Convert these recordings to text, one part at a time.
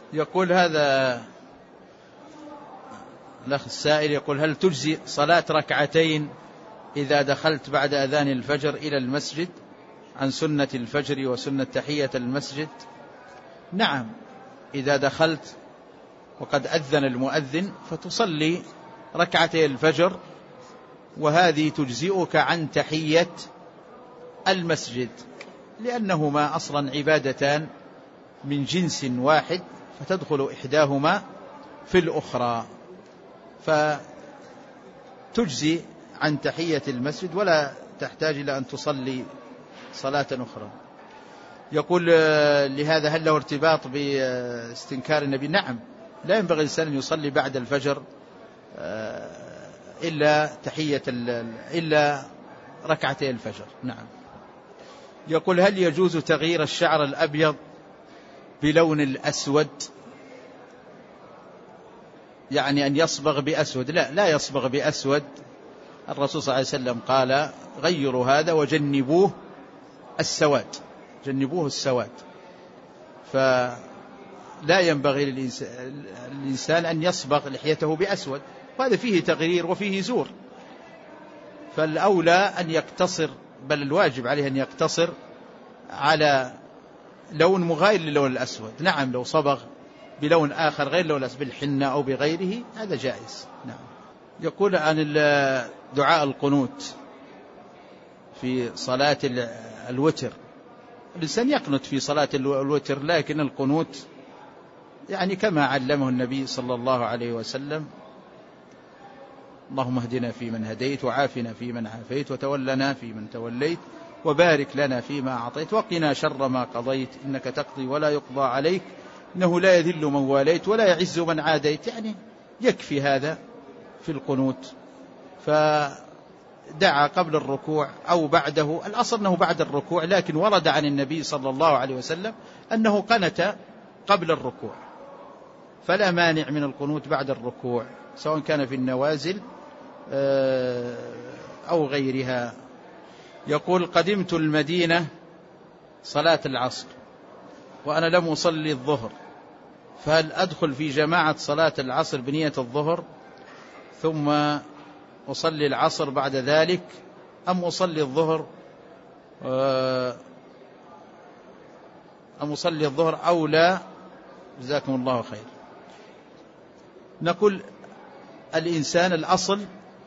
يقول هذا الأخ السائل يقول: هل تجزي صلاة ركعتين إذا دخلت بعد أذان الفجر إلى المسجد عن سنة الفجر وسنة تحية المسجد؟ نعم، إذا دخلت وقد أذن المؤذن فتصلي ركعتي الفجر، وهذه تجزئك عن تحية المسجد، لأنهما أصلا عبادتان من جنس واحد، فتدخل إحداهما في الأخرى، فتجزي عن تحية المسجد ولا تحتاج إلى أن تصلي صلاة أخرى. يقول لهذا هل له ارتباط باستنكار النبي؟ نعم، لا ينبغي الإنسان أن يصلي بعد الفجر إلا ركعتي الفجر. نعم. يقول: هل يجوز تغيير الشعر الأبيض بلون الأسود، يعني أن يصبغ بأسود؟ لا يصبغ بأسود. الرسول صلى الله عليه وسلم قال: غيروا هذا وجنبوه السواد، جنبوه السواد. فلا ينبغي للإنسان أن يصبغ لحيته بأسود، وهذا فيه تغيير وفيه زور. فالأولى أن يقتصر، بل الواجب عليه أن يقتصر على لون مغاير للون الأسود. نعم، لو صبغ بلون آخر غير لون الأسود، بالحنة أو بغيره، هذا جائز. نعم. يقول عن دعاء القنوت في صلاة الوتر. الإنسان يقنت في صلاة الوتر، لكن القنوت يعني كما علمه النبي صلى الله عليه وسلم: اللهم اهدنا فيمن هديت، وعافنا فيمن عافيت، وتولنا فيمن توليت، وبارك لنا فيما أعطيت، وقنا شر ما قضيت، إنك تقضي ولا يقضى عليك، إنه لا يذل من واليت ولا يعز من عاديت. يعني يكفي هذا في القنوت. فدعا قبل الركوع أو بعده، الأصل أنه بعد الركوع، لكن ورد عن النبي صلى الله عليه وسلم أنه قنت قبل الركوع، فلا مانع من القنوت بعد الركوع، سواء كان في النوازل أو غيرها. يقول: قدمت المدينة صلاة العصر وأنا لم أصلي الظهر، فهل أدخل في جماعة صلاة العصر بنية الظهر ثم أصلي العصر بعد ذلك، أم أصلي الظهر أو لا؟ جزاكم الله خير. نقول الإنسان الأصل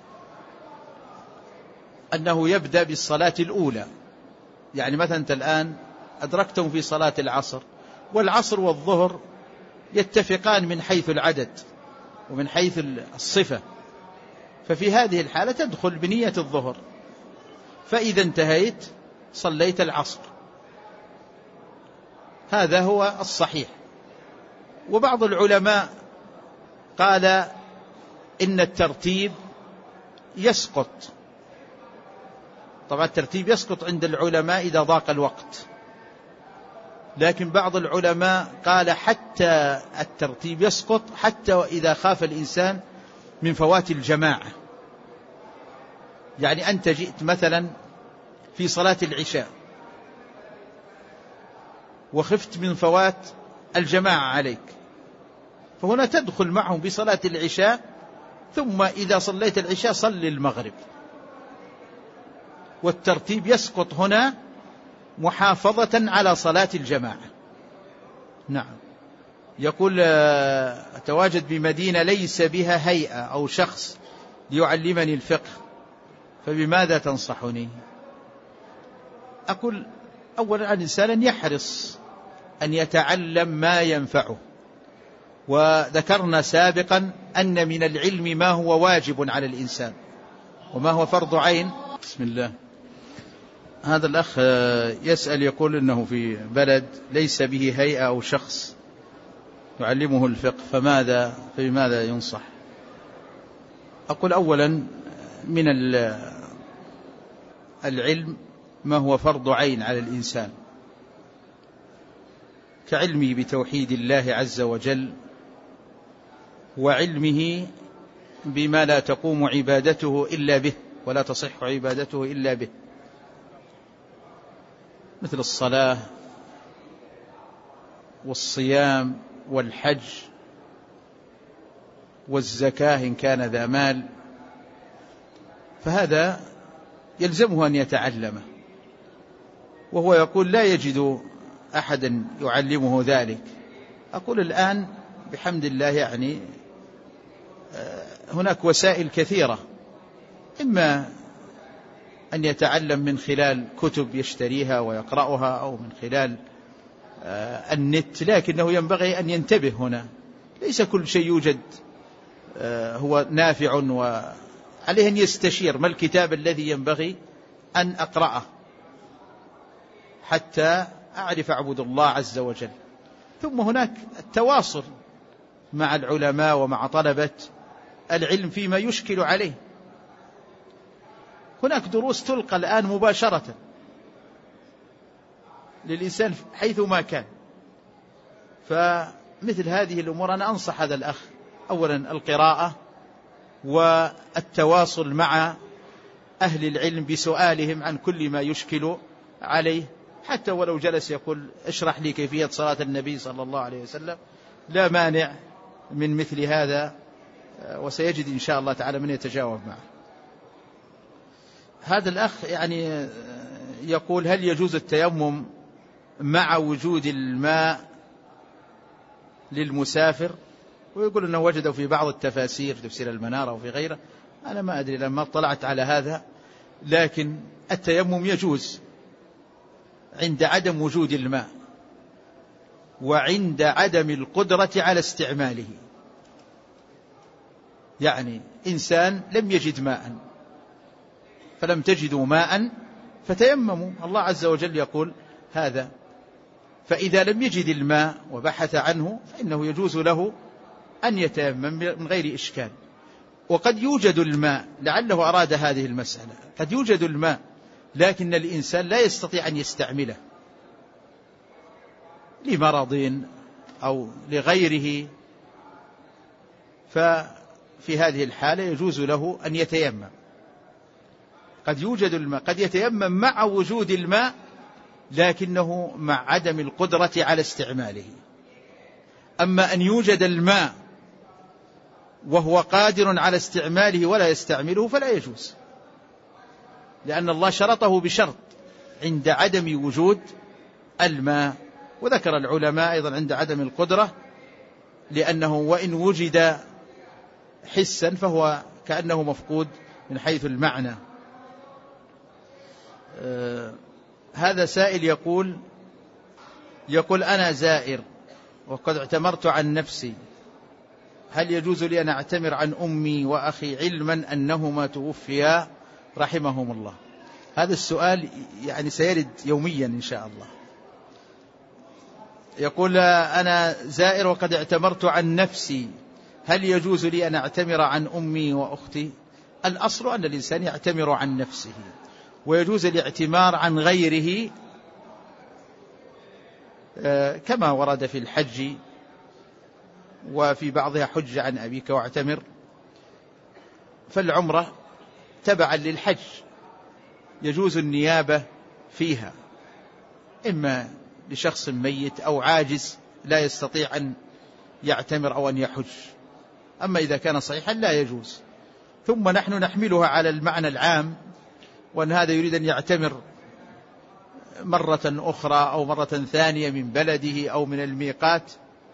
أنه يبدأ بالصلاة الأولى. يعني مثلا أنت الآن أدركتم في صلاة العصر، والعصر والظهر يتفقان من حيث العدد ومن حيث الصفة، ففي هذه الحالة تدخل بنية الظهر، فإذا انتهيت صليت العصر. هذا هو الصحيح. وبعض العلماء قال إن الترتيب يسقط. طبعا الترتيب يسقط عند العلماء إذا ضاق الوقت، لكن بعض العلماء قال حتى الترتيب يسقط حتى إذا خاف الإنسان من فوات الجماعة. يعني أنت جئت مثلا في صلاة العشاء وخفت من فوات الجماعة عليك، فهنا تدخل معهم بصلاة العشاء، ثم إذا صليت العشاء صل المغرب، والترتيب يسقط هنا محافظة على صلاة الجماعة. نعم. يقول: أتواجد بمدينة ليس بها هيئة أو شخص ليعلمني الفقه، فبماذا تنصحني؟ أقول: أولا الإنسان يحرص أن يتعلم ما ينفعه، وذكرنا سابقا أن من العلم ما هو واجب على الإنسان وما هو فرض عين. بسم الله. هذا الأخ يسأل، يقول إنه في بلد ليس به هيئة أو شخص يعلمه الفقه، فبماذا ينصح؟ أقول: أولا من العلم ما هو فرض عين على الإنسان، كعلمه بتوحيد الله عز وجل، وعلمه بما لا تقوم عبادته إلا به ولا تصح عبادته إلا به، مثل الصلاة والصيام والحج والزكاة إن كان ذا مال، فهذا يلزمه أن يتعلمه، وهو يقول لا يجد أحدا يعلمه ذلك. أقول الآن بحمد الله يعني هناك وسائل كثيرة، إما أن يتعلم من خلال كتب يشتريها ويقرأها أو من خلال النت، لكنه ينبغي أن ينتبه هنا، ليس كل شيء يوجد هو نافع، وعليه أن يستشير ما الكتاب الذي ينبغي أن أقرأه حتى أعرف أعبد الله عز وجل. ثم هناك التواصل مع العلماء ومع طلبة العلم فيما يشكل عليه. هناك دروس تلقى الآن مباشرة للإنسان حيثما كان، فمثل هذه الأمور أنا أنصح هذا الأخ أولا القراءة والتواصل مع أهل العلم بسؤالهم عن كل ما يشكل عليه، حتى ولو جلس يقول اشرح لي كيفية صلاة النبي صلى الله عليه وسلم، لا مانع من مثل هذا، وسيجد إن شاء الله تعالى من يتجاوب معه. هذا الأخ يعني يقول هل يجوز التيمم مع وجود الماء للمسافر؟ ويقول أنه وجده في بعض التفاسير، تفسير المنارة وفي غيره، أنا ما أدري لما اطلعت على هذا، لكن التيمم يجوز عند عدم وجود الماء وعند عدم القدرة على استعماله. يعني إنسان لم يجد ماء فلم تجدوا ماء فتيمموا، الله عز وجل يقول هذا، فإذا لم يجد الماء وبحث عنه فإنه يجوز له أن يتيمم من غير إشكال. وقد يوجد الماء، لعله أراد هذه المسألة، قد يوجد الماء لكن الإنسان لا يستطيع أن يستعمله لمرض أو لغيره، ففي هذه الحالة يجوز له أن يتيمم. قد يوجد الماء، قد يتيمم مع وجود الماء لكنه مع عدم القدرة على استعماله. أما أن يوجد الماء وهو قادر على استعماله ولا يستعمله فلا يجوز، لأن الله شرطه بشرط عند عدم وجود الماء. وذكر العلماء أيضا عند عدم القدرة، لأنه وإن وجد حسا فهو كأنه مفقود من حيث المعنى. هذا سائل يقول أنا زائر وقد اعتمرت عن نفسي، هل يجوز لي أن أعتمر عن أمي وأخي علما أنهما توفيا رحمهم الله؟ هذا السؤال يعني سيرد يوميا إن شاء الله. يقول أنا زائر وقد اعتمرت عن نفسي، هل يجوز لي أن أعتمر عن أمي وأختي؟ الأصل أن الإنسان يعتمر عن نفسه، ويجوز الاعتمار عن غيره كما ورد في الحج، وفي بعضها حج عن أبيك واعتمر. فالعمرة تبعا للحج يجوز النيابة فيها، إما لشخص ميت أو عاجز لا يستطيع أن يعتمر أو أن يحج. أما إذا كان صحيحا لا يجوز. ثم نحن نحملها على المعنى العام، وأن هذا يريد أن يعتمر مرة أخرى أو مرة ثانية من بلده أو من الميقات،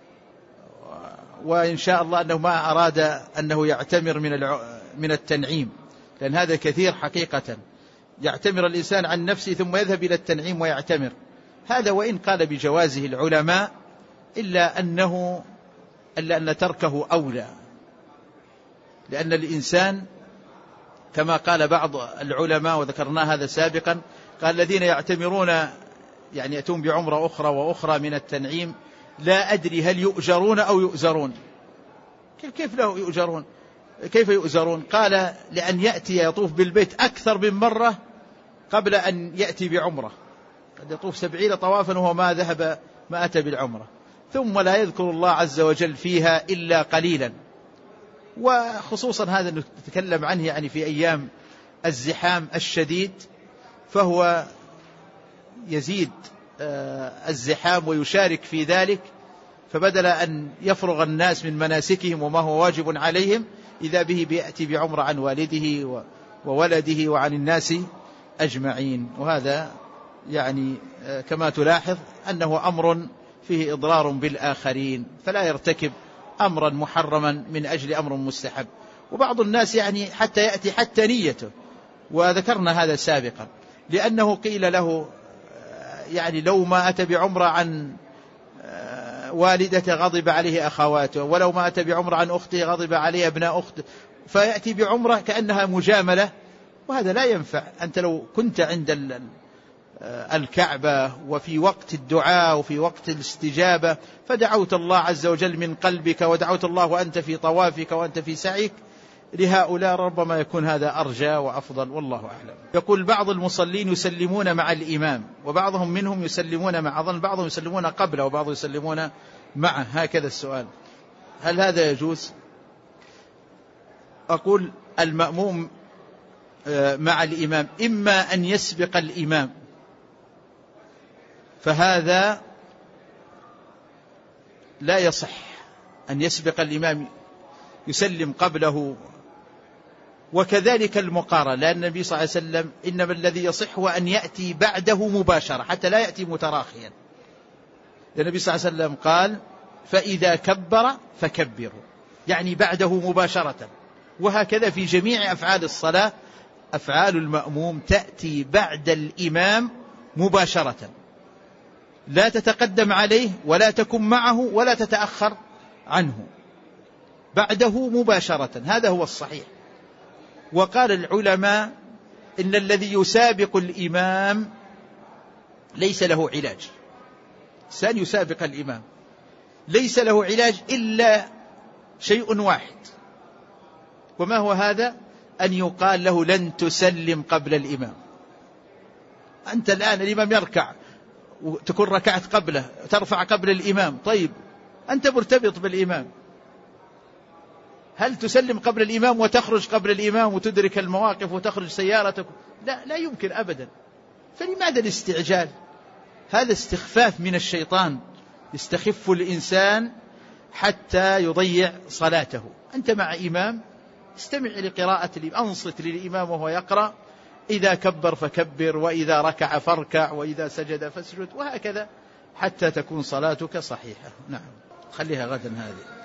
وإن شاء الله أنه ما أراد أنه يعتمر من التنعيم، لأن هذا كثير حقيقة، يعتمر الإنسان عن نفسه ثم يذهب إلى التنعيم ويعتمر. هذا وإن قال بجوازه العلماء إلا أن تركه أولى، لأن الإنسان كما قال بعض العلماء وذكرنا هذا سابقا، قال الذين يعتمرون يعني يأتون بعمرة أخرى وأخرى من التنعيم لا أدري هل يؤجرون أو يؤزرون. كيف له يؤجرون؟ كيف يؤزرون؟ قال لأن يأتي يطوف بالبيت أكثر من مرة قبل أن يأتي بعمرة، قد يطوف 70 طوافا وهو ما أتى بالعمرة، ثم لا يذكر الله عز وجل فيها إلا قليلا. وخصوصا هذا نتكلم عنه يعني في أيام الزحام الشديد، فهو يزيد الزحام ويشارك في ذلك، فبدل أن يفرغ الناس من مناسكهم وما هو واجب عليهم إذا به بيأتي بعمرة عن والده وولده وعن الناس أجمعين. وهذا يعني كما تلاحظ أنه أمر فيه إضرار بالآخرين، فلا يرتكب أمرا محرما من أجل أمر مستحب. وبعض الناس يعني حتى يأتي حتى نيته، وذكرنا هذا سابقا، لأنه قيل له يعني لو ما أتى بعمرة عن والدته غضب عليه أخواته، ولو ما أتى بعمرة عن أخته غضب عليه ابناء أخته، فيأتي بعمرة كأنها مجاملة، وهذا لا ينفع. أنت لو كنت عند الكعبة وفي وقت الدعاء وفي وقت الاستجابة فدعوت الله عز وجل من قلبك، ودعوت الله وأنت في طوافك وأنت في سعيك، لهؤلاء ربما يكون هذا أرجى وأفضل، والله أعلم. يقول بعض المصلين يسلمون مع الإمام، وبعضهم منهم يسلمون مع، أظن بعضهم يسلمون قبله وبعضهم يسلمون معه، هكذا السؤال، هل هذا يجوز؟ أقول المأموم مع الإمام إما أن يسبق الإمام، فهذا لا يصح أن يسبق الإمام يسلم قبله، وكذلك المقارنة، لأن النبي صلى الله عليه وسلم إنما الذي يصح هو أن يأتي بعده مباشرة حتى لا يأتي متراخيا. النبي صلى الله عليه وسلم قال فإذا كبر فكبروا، يعني بعده مباشرة. وهكذا في جميع أفعال الصلاة، أفعال المأموم تأتي بعد الإمام مباشرة، لا تتقدم عليه ولا تكن معه ولا تتأخر عنه، بعده مباشرة، هذا هو الصحيح. وقال العلماء إن الذي يسابق الإمام ليس له علاج، سان يسابق الإمام ليس له علاج إلا شيء واحد، وما هو هذا؟ أن يقال له لن تسلم قبل الإمام. أنت الآن الإمام يركع وتكون ركعت قبله، ترفع قبل الإمام، طيب أنت مرتبط بالإمام، هل تسلم قبل الإمام وتخرج قبل الإمام وتدرك المواقف وتخرج سيارتك؟ لا يمكن أبدا. فلماذا الاستعجال؟ هذا استخفاف من الشيطان، يستخف الإنسان حتى يضيع صلاته. أنت مع إمام، استمع لقراءة الإمام، أنصت للإمام وهو يقرأ، إذا كبر فكبر، وإذا ركع فاركع، وإذا سجد فاسجد، وهكذا حتى تكون صلاتك صحيحة. نعم، خليها غدا هذه.